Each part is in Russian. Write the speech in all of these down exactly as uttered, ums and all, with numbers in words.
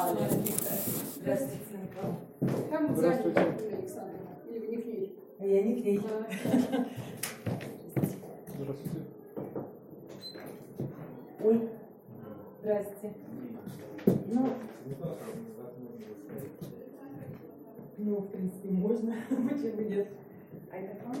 Здравствуйте. Там Здравствуйте. Александровна. Или вы не к ней? А я не к ней. Здравствуйте. Ой, здрасте. Ну, ну, в принципе, можно. Почему нет? А это к вам?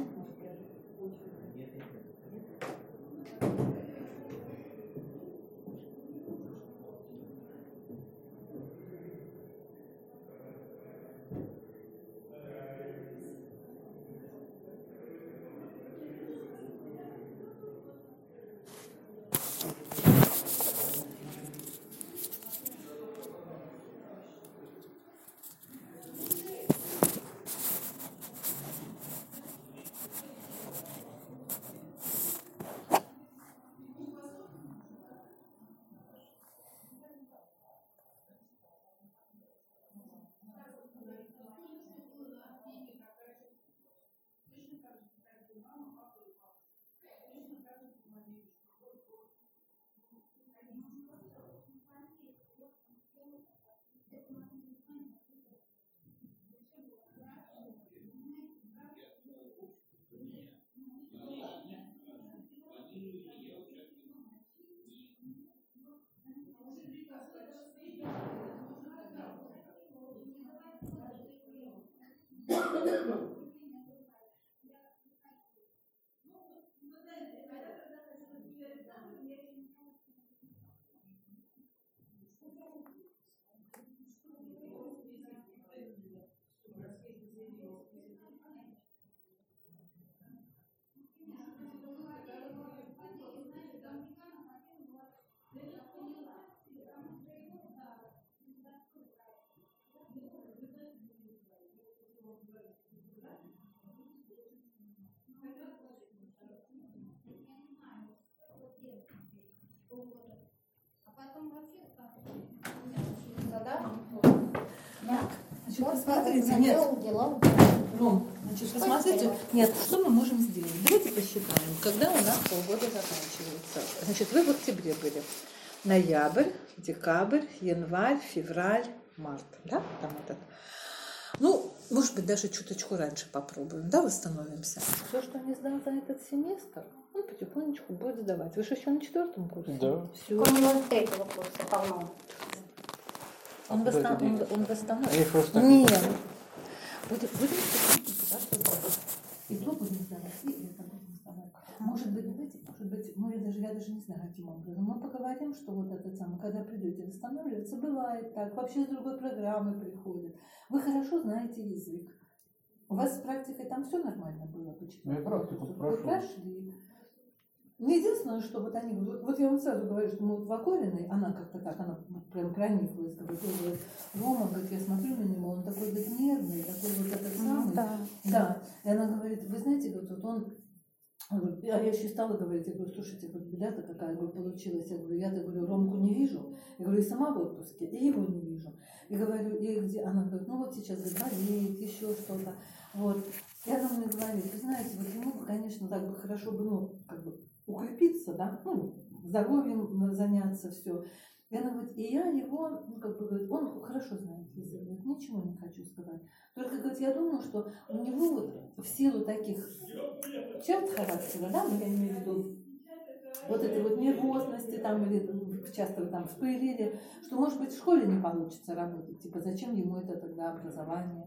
Значит, посмотрите, нет, Ром, значит, посмотрите, нет, что мы можем сделать? Давайте посчитаем, когда у нас полгода заканчивается. Значит, вы в октябре были. Ноябрь, декабрь, январь, февраль, март, да, там этот. Ну, может быть, даже чуточку раньше попробуем, да, восстановимся. Все, что не сдал за этот семестр, он потихонечку будет сдавать. Вы же еще на четвертом курсе? Да. Все. У него третьего курса полно. Он, А восстан... куда он, эти он восстановит. Они просто так Нет. не Будем, будем сдавать. И то будем сдавать, и это будем сдавать. Может быть, давайте, может быть, мы даже, я даже не знаю, каким образом. Мы поговорим, что вот этот самый, когда придете восстанавливаться, бывает так, вообще с другой программы приходит. Вы хорошо знаете язык. У вас с практикой там все нормально было? Почему? Ну, я практику Вы прошел. прошли. Ну, единственное, что вот они, вот, вот я вам сразу говорю, что мы вот в Акориной, она как-то так, она вот прям прониклась, говорит, говорит, Рома, говорит, я смотрю на него, он такой, говорит, нервный, такой вот этот самый. Ну, да. Да. И она говорит, вы знаете, говорит, вот он, говорит, а я еще стала говорить, я говорю, слушайте, говорю, беда-то какая, говорю, получилась, я говорю, я-то, говорю, Ромку не вижу, я говорю, и сама в отпуске, и его не вижу. И говорю, и где, она говорит, ну вот сейчас, говорит, болеет, еще что-то, вот. И она мне говорит, вы знаете, вот ему, конечно, так бы хорошо бы, ну, как бы, укрепиться, да, ну, здоровьем заняться, все. И она говорит, и я его, ну, как бы, говорит, он хорошо знает язык, говорит, ничего не хочу сказать. Только, говорит, я думаю, что у него вот в силу таких черт характера, да, ну, я имею в виду, вот этой вот нервозности там, или часто там вспылили, что, может быть, в школе не получится работать, типа, зачем ему это тогда образование?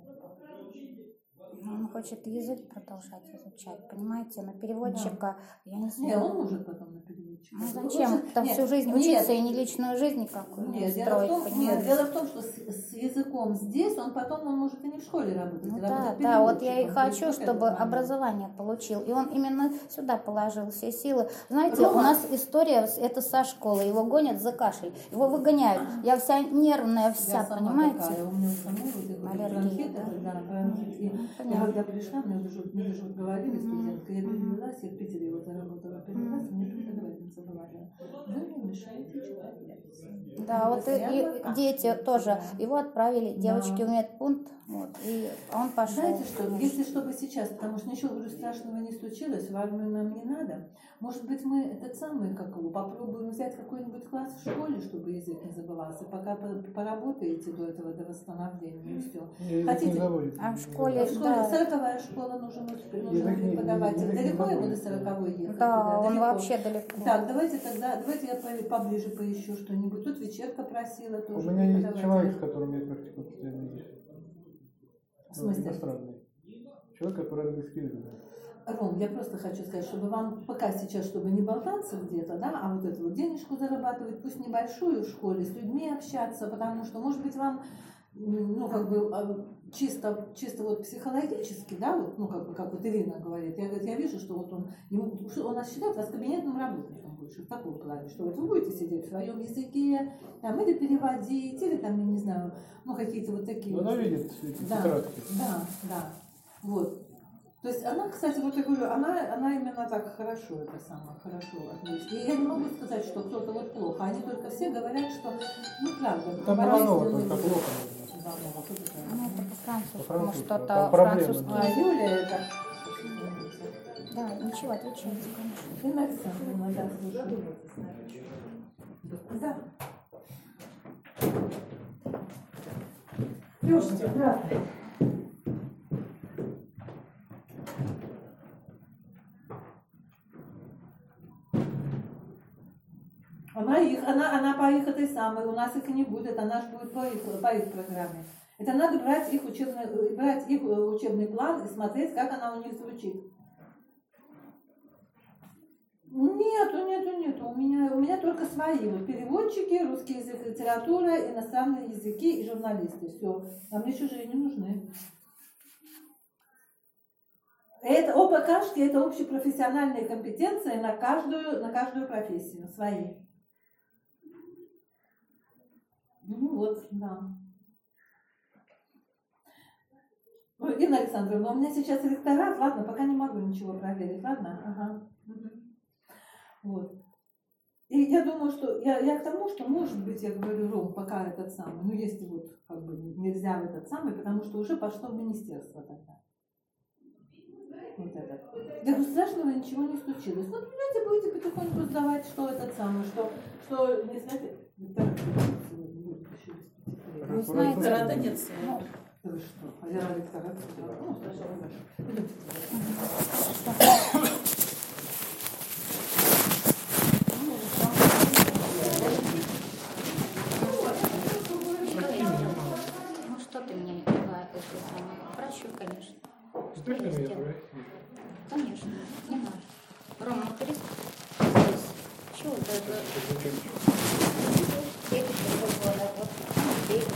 Он хочет язык продолжать изучать, понимаете, на переводчика, да. Я не знаю. Нет, он может потом на переводчика. Ну зачем? Там всю жизнь нет, учиться нет, и не личную жизнь никакую нет, строить, дело в том, понимаете? нет, дело в том, что с, с языком здесь, он потом, он может и не в школе работать. Ну, работать да, да, вот я и переводчиком. хочу, Вот чтобы это образование получил. И он именно сюда положил все силы. Знаете, Рома. у нас история, это со школы. Его гонят за кашель. Его выгоняют. Я вся нервная, вся, я сама понимаете? такая, у меня самой вот это Аллергия, бронхит, да? да, бронхит. И я когда пришла, мне уже, мне уже вот говорили, студентка, я перевелась, я в Питере вот заработала, перевелась, мне преподавательница говорила, вы мне мешаете читать. Да, вот и, и дети тоже. Его отправили, девочки Да. в медпункт, вот, и он пошел. Знаете что, если чтобы сейчас, потому что ничего, говорю, страшного не случилось, в армию нам не надо, может быть, мы этот самый, как его, попробуем взять какой-нибудь класс в школе, чтобы язык не забывался, пока по- поработаете до этого, до восстановления, и все. Язык Хотите? не забудет. А в В школе, школе, да, сороковая школа, нужен, нужен Язык не- преподаватель. язык не Далеко ему до забудет. сороковой ехать? да, туда? он Далеко? вообще далеко. Так, давайте тогда, давайте я по- поближе поищу что-нибудь. Тут вечерка просила У тоже. меня есть преподавателя. человек, с которым я практикую постоянно язык. В смысле? Иностранный. Человек, который английский язык знает. Ром, я просто хочу сказать, чтобы вам пока сейчас, чтобы не болтаться где-то, да, а вот эту вот денежку зарабатывать, пусть небольшую в школе, с людьми общаться, потому что, может быть, вам, м, ну, как бы, а, чисто, чисто вот психологически, да, вот, ну, как бы, как вот Ирина говорит, я, говорит, я вижу, что вот он, ему, что он нас считает вас кабинетным работником больше, в таком плане, что вот вы будете сидеть в своем языке, там, или переводить, или там, я не знаю, ну, какие-то вот такие. Но она вот- видит эти Да, тетрадки. да, да, вот. То есть она, кстати, вот я говорю, она, она именно так хорошо, это самое, хорошо относится. И я не могу сказать, что кто-то вот плохо. Они только все говорят, что, ну, правда. Там болезненно Иванова только будет. плохо. Иванова, кто такая? Ну, это по-французскому По-французски. что-то, Там проблемы, французский А, язык. Юля это. Да, ничего, отвечайте, конечно. Ирина Александровна, да, слушаю. Да. Слушайте, здравствуйте. Она их, она, она по их этой самой, у нас их и не будет, она же будет по их, по их программе. Это надо брать их учебный, брать их учебный план и смотреть, как она у них звучит. Нету, нету, нету. У меня, у меня только свои. Вот переводчики, русский язык, литература, иностранные языки и журналисты. Все. А мне чужие не нужны. Это ОПКшки, это общепрофессиональные компетенции на каждую, на каждую профессию. Свои. Ну вот, да. Ой, Инна Александровна, у меня сейчас ректорат, ладно, пока не могу ничего проверить, ладно? Ага. Мгм. Вот. И я думаю, что я, я к тому, что может быть, я говорю, Ром, пока этот самый, ну если вот как бы нельзя в этот самый, потому что уже пошло в министерство тогда. Вот это. Я говорю, страшного ничего не случилось. Ну, понимаете, будете потихоньку сдавать, что этот самый, что, что не знаете, Вы знаете, Ректората нет. ну, да вы что? А я ректорат сказала. Ну, сначала хорошо. ну что ты мне давай, это самое, прощу, конечно. Что я сделаю? Конечно, не надо. Рома, перестань. Чего ты это? Дети года, вот, дети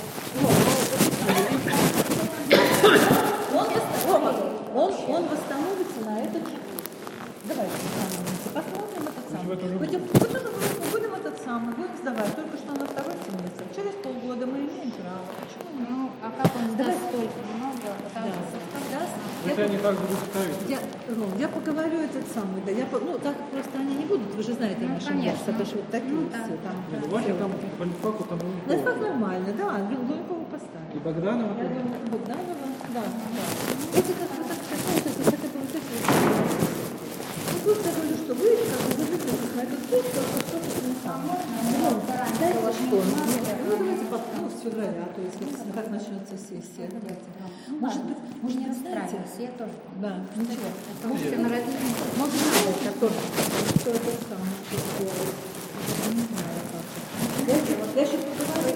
Он, он восстановится на этот. Давайте посмотрим этот самый. Будем, будем, будем этот самый, будем сдавать. Только что на второй семестр. Через полгода мы имеем право. Почему нет? Ну, а как он сдаст столько много? Потому Да. что Когда? Это они так будут ставить. Я, Ром, я поговорю этот самый, да, я, по- ну, так просто они не будут, вы же знаете Ну, наши конечно. места, это же вот такие Ну, да. все там. Ну, Ваня там по литфаку там Ну, это как нормально, да, Лунькова и поставили. Богданова Я тоже. думаю, Богданова, да, да. Эти как бы так сказать, вот эти, как это вот эти вот. Ну, просто я говорю, что вы как бы зависите на этот путь, что что-то не самое. Ну, знаете что, ну, ну, давайте под, ну, с февраля, то есть вот как начнется сессия, давайте. Может быть, может не быть, знаете, расстраивайся, я тоже. да, ничего. Потому что на родителей. Может быть, это тоже, что это самое, что сделать. Я не знаю, как это. Я еще поговорю.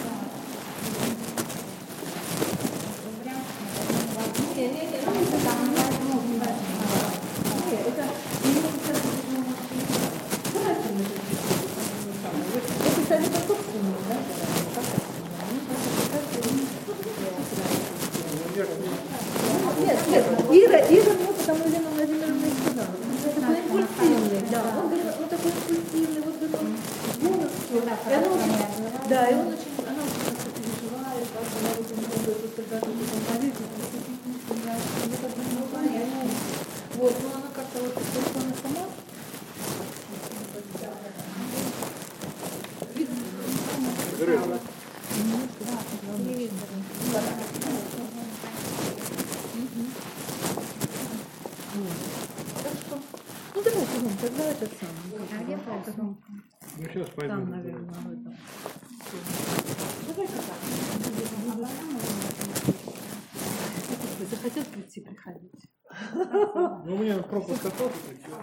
Не, не, не, ну, это там не возьму, не возьму. Не, это не сейчас ну, давайте мы это самое. Вот это совет собственный, да? Как это? Ну, как это? Нет, нет, Ира, Ира, ну, потому что Елена Владимировна и сказала. Он такой импульсивный, да, он говорит, он такой импульсивный, вот говорит, он голос, все. И она очень, да, и он очень, она очень как-то переживает, как она вот у него вот когда ты там болезнь, я как бы не знаю, вот, но она как-то вот, только она сама. Ну, тогда этот самый. А где поэтому? Ну сейчас пойду. Там, наверное, в этом. Давай-ка так. Если захотел прийти, приходить. Ну у меня пропуск остался.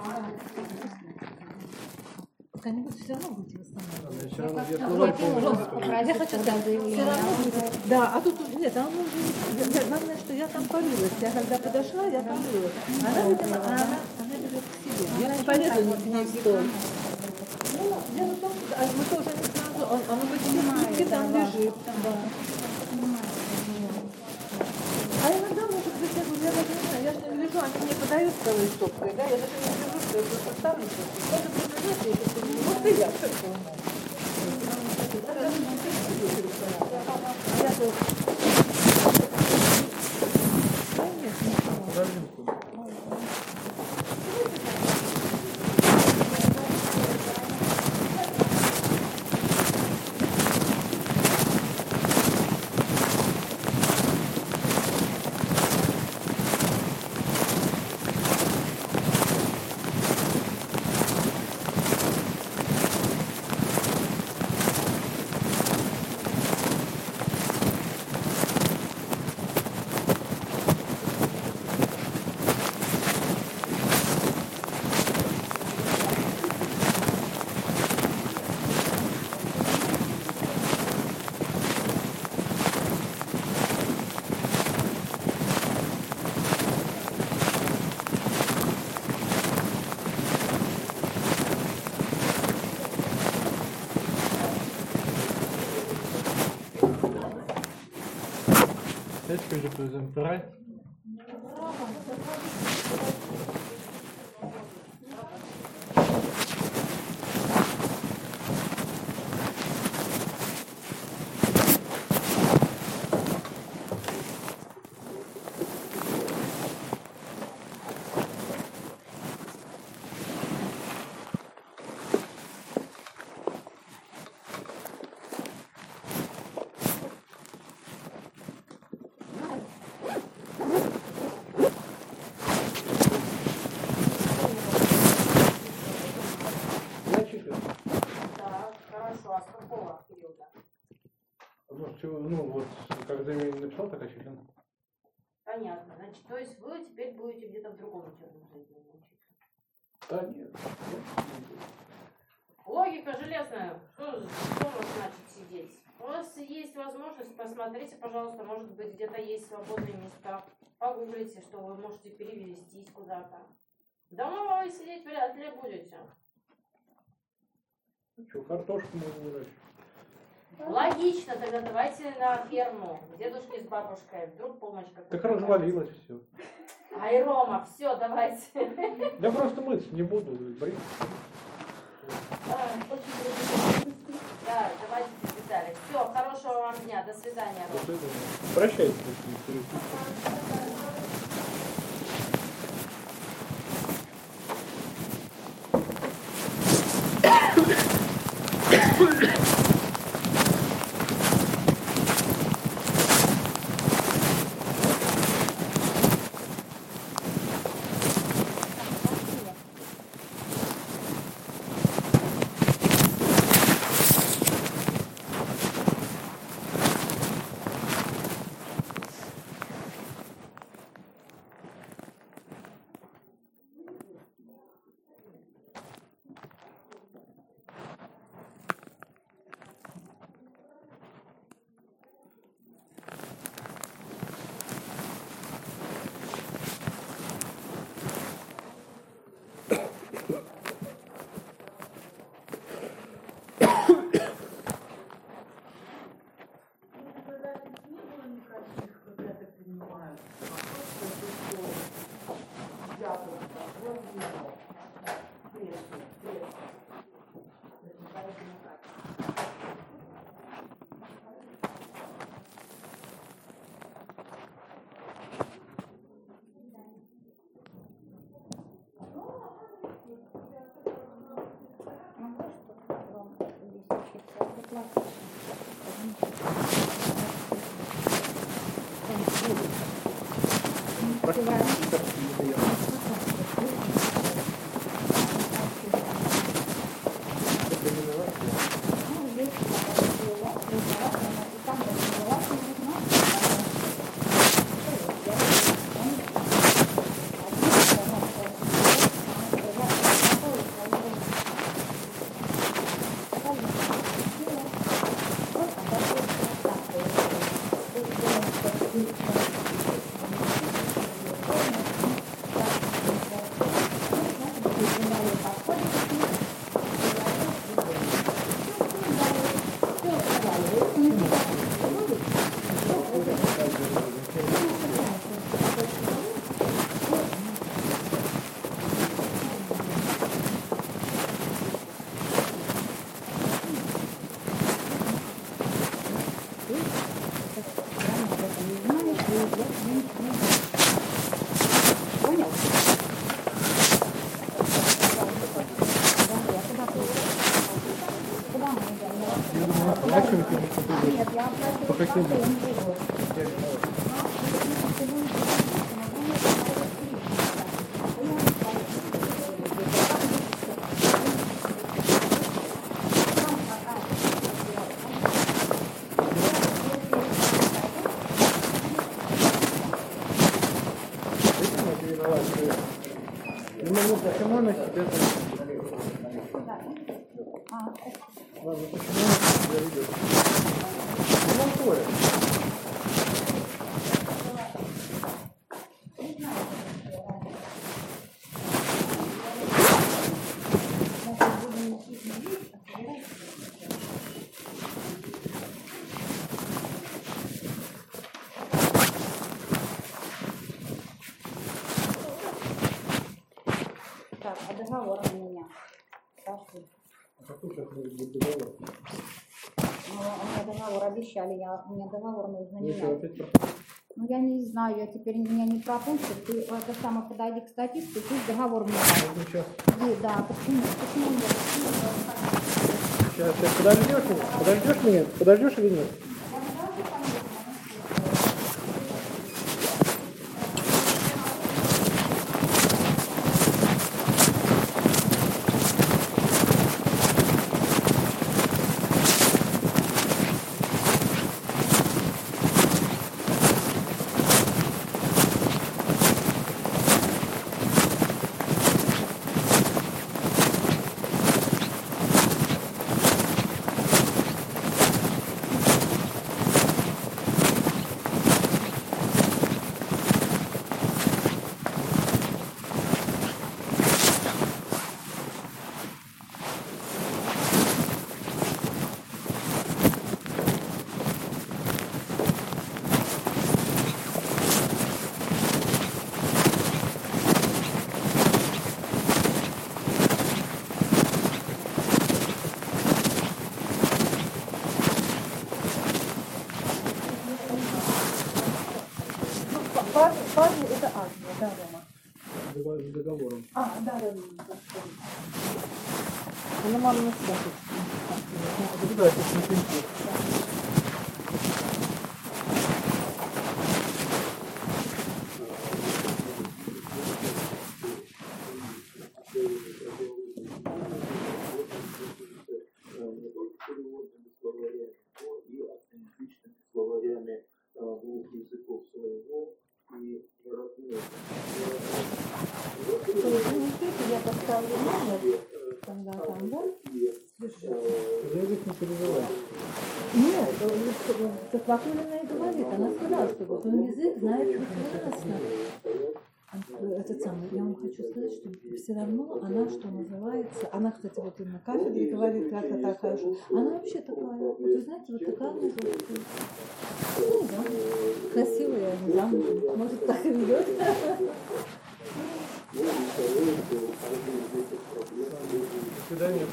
Когда-нибудь все равно будете восстанавливать. Все равно я Ну, сказал я полностью. попросила, Я хочу сказать, все равно будет. Да, а тут уже нет, а он уже. я- Главное, что я там порылась. Я когда подошла, я там рылась. Она, видимо, она, она берет к себе. Я не полезу ни к ней в стол. Ну, дело в том, что а мы тоже не сразу, он, он в эти там лежит. Да. А иногда, может быть, я говорю, я даже не знаю, я же не вижу, они мне подают целой стопкой, да, я даже не вижу, что я просто ставлю. Даже предложить, я просто не вот и я, что это у нас. А я тут... Да нет, ничего. Est-ce que je peux me faire? Ну вот, когда я не написал, так очередно. Понятно. Значит, то есть вы теперь будете где-то в другом учебном заведении учиться? Да нет. Логика железная. Что, что у вас значит сидеть? У вас есть возможность, посмотрите, пожалуйста, может быть, где-то есть свободные места. Погуглите, что вы можете перевестись куда-то. Дома вы сидеть вряд ли будете. Что, картошку можно выращивать? Логично, тогда давайте на ферму. Дедушке с бабушкой. Вдруг помощь какая-то. Так развалилось все. Ай, Рома, все, давайте. Я просто мыться не буду, брить. Да, давайте без деталей. Все, хорошего вам дня. До свидания. До свидания. Прощайте. Я оплачиваю По каким? картой эн джи о. Ну, почему она тебя Ладно, почему она тебя ведет? Ну, Анатолий. Так, а договор у меня. Пошли. А какой сейчас будет договор? Ну, у меня договор обещали, я, у меня договор нужно Ну, что, менять. опять пропустил? Ну, я не знаю, я теперь меня не пропустят. Ты это самое, подойди к статистике, пусть договор меняет. Ну, сейчас, Иди, да, почему? Почему нет? сейчас, ты подождешь меня? Подождешь меня? Подождешь или нет? Павел это Азия, да, Рома? Договор- с договором. А, да, да, да. Она мама на себя Ну, да, это с напрямки. словарями двух языков своего и родных. Я поставлю номер, когда там, да? Язык не переживай. Нет, как Вакулина и говорит, она сказала, что вот он язык знает прекрасно. Этот самый, я вам хочу сказать, что все равно она, что называется, она, кстати, вот и на кафедре говорит, как я так хожу, она вообще такая, вот вы знаете, вот такая она желтая. Ну, да, красивая, не замужем, может, так и ведет. До свидания.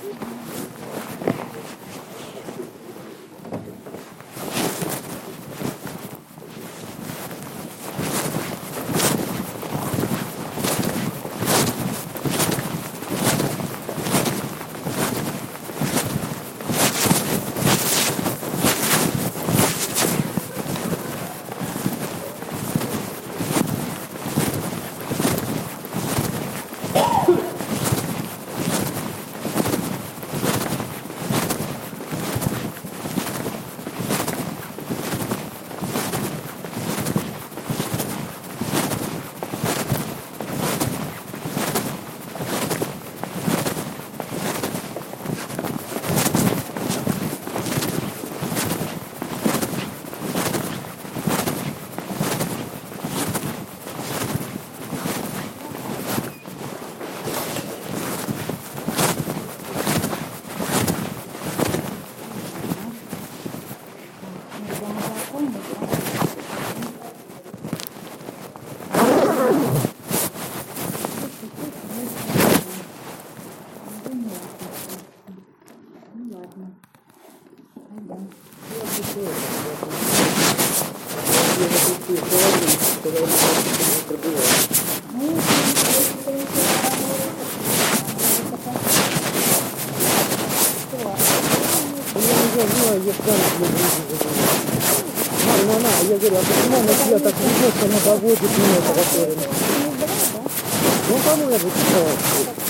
я сам для жизни живу. Мама, мама, я говорю, а почему она тебя так ведет, что она доводит меня по которому? Ну, кому я буду сказать?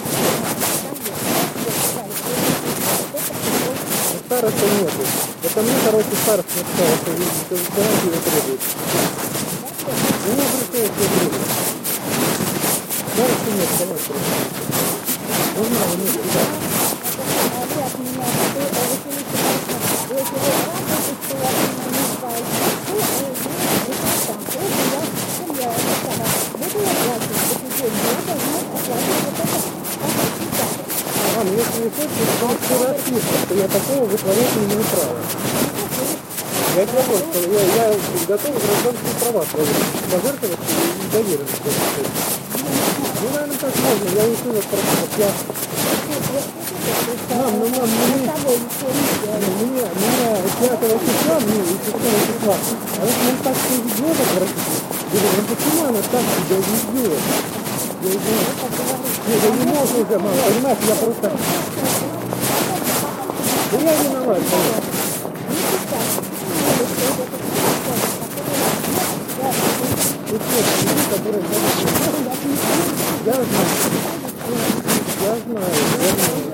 Староста нету. Это мне, короче, староста написала, что гарантию требует. У меня пришло все требует. Староста нет, давай просто. Не знаю, нет, куда. Мам, если не хочешь, то ты распишешь, что я такого вытворять не имею права. Я тебе говорю, что я, я готов гражданские права свои пожертвовать и доверенность. Ну, наверное, так можно. Я решил вот просто, вот я... Мам, ну, мам, мне... Меня, меня пятого числа, мне, и шестого числа. А вот он так себя ведет, отвратительно. Я говорю, ну почему она так себя ведет? Я не Нет, я не могу уже, мама, понимаешь, я просто... Да я виноват, конечно. Тут нет людей, которые... Я знаю. Я знаю, я знаю.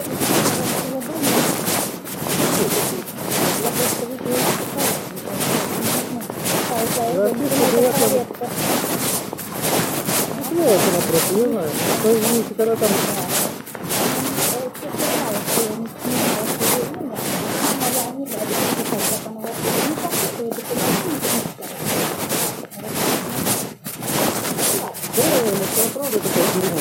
Я чувствую, что я тоже... Нет, она просто, не знаю. То есть, когда там... Да, это правда такая дерьмо.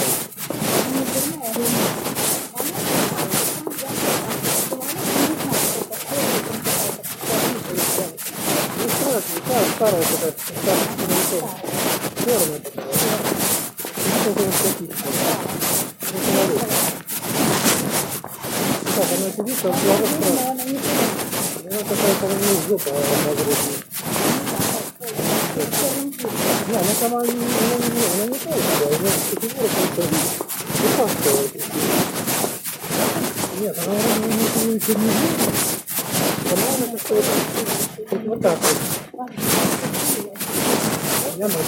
Не страшно, да, старая такая, старая, черная такая. Так, она сидит, там слава страшно. Она такая, по-моему, жопа разрезанная. Не, она сама не, она не, она не толстая, она категория просто духовская. Нет, она не еще не жить. По-моему, это что-то вот так вот. Я могу.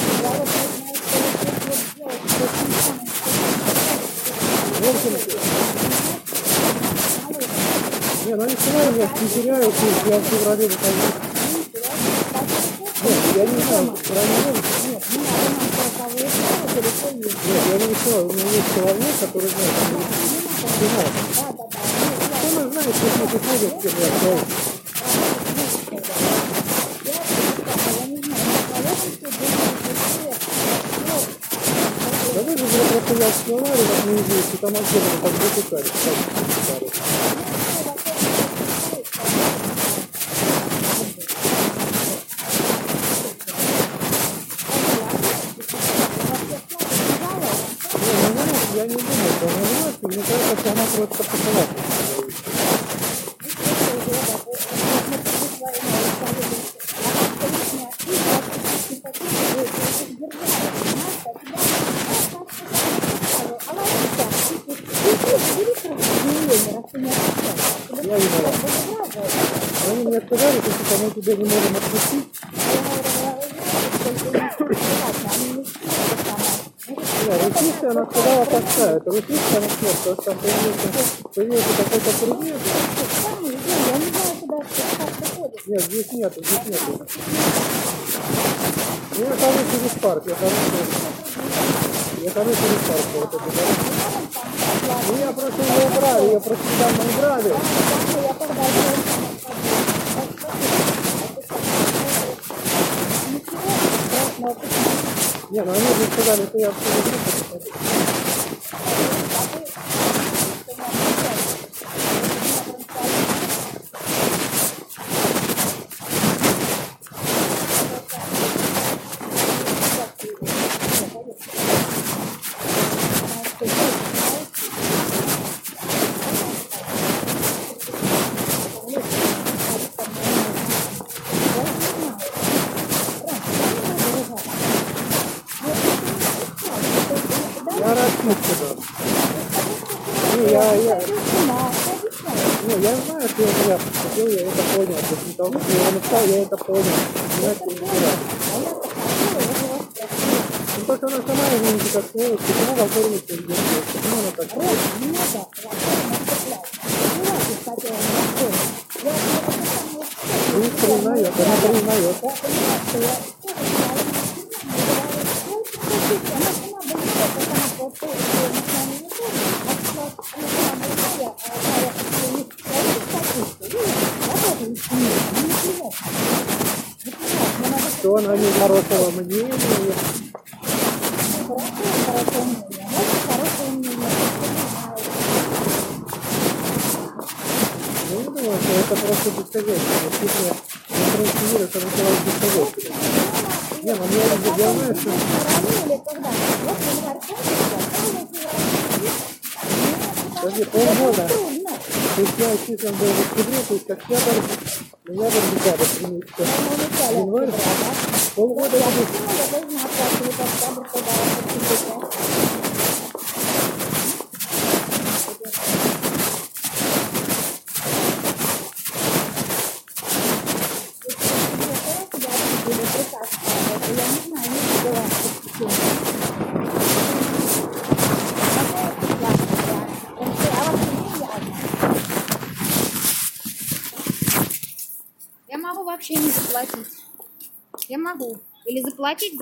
Не, ну они всегда меня потеряют, если я в феврале выхожу. Нет, я не знаю, правильно. Нет, я не знаю, у меня есть человек, который знает, что не знает. Он знает, что мы тут ходят, где я стою. Да вы же просто я сняла, и вот не видите, там отдельно так затекали. Я не думаю, что она врет, мне кажется, что она просто посылает. Я виноват. Они мне сказали, что мы тебя не можем отпустить. Русичка, она сказала, поставит. Русичка, она сказала, что там появился какой-то предмет. Нет, здесь нету, здесь нету. Я хожу через парк, я хожу через... Я хожу через парк. Вот это, да? Ну, я просто ее убрали, я просто там убрали. Не, ну они же сказали, что я абсолютно. Я распустил. Не, я, я... Не, я знаю, что я зря поступил, я это понял. После того, как я его написал, я это понял. Понимаете, не зря. Ну, только она сама извините, как сволочь, почему в оформить не сделать? Почему она так? Не признает, она признает. Что она не хорошего мнения? Ну, не думаю, что это просто бесхозяйство. Действительно, я просто верю, что это называется бесхозяйство. Не, ну я, я знаю, что... Подожди, полгода. То есть я числен был в октябре, то есть октябрь, ноябрь, декабрь, три месяца. Январь, полгода я был. Я могу вообще не заплатить. Я могу. Или заплатить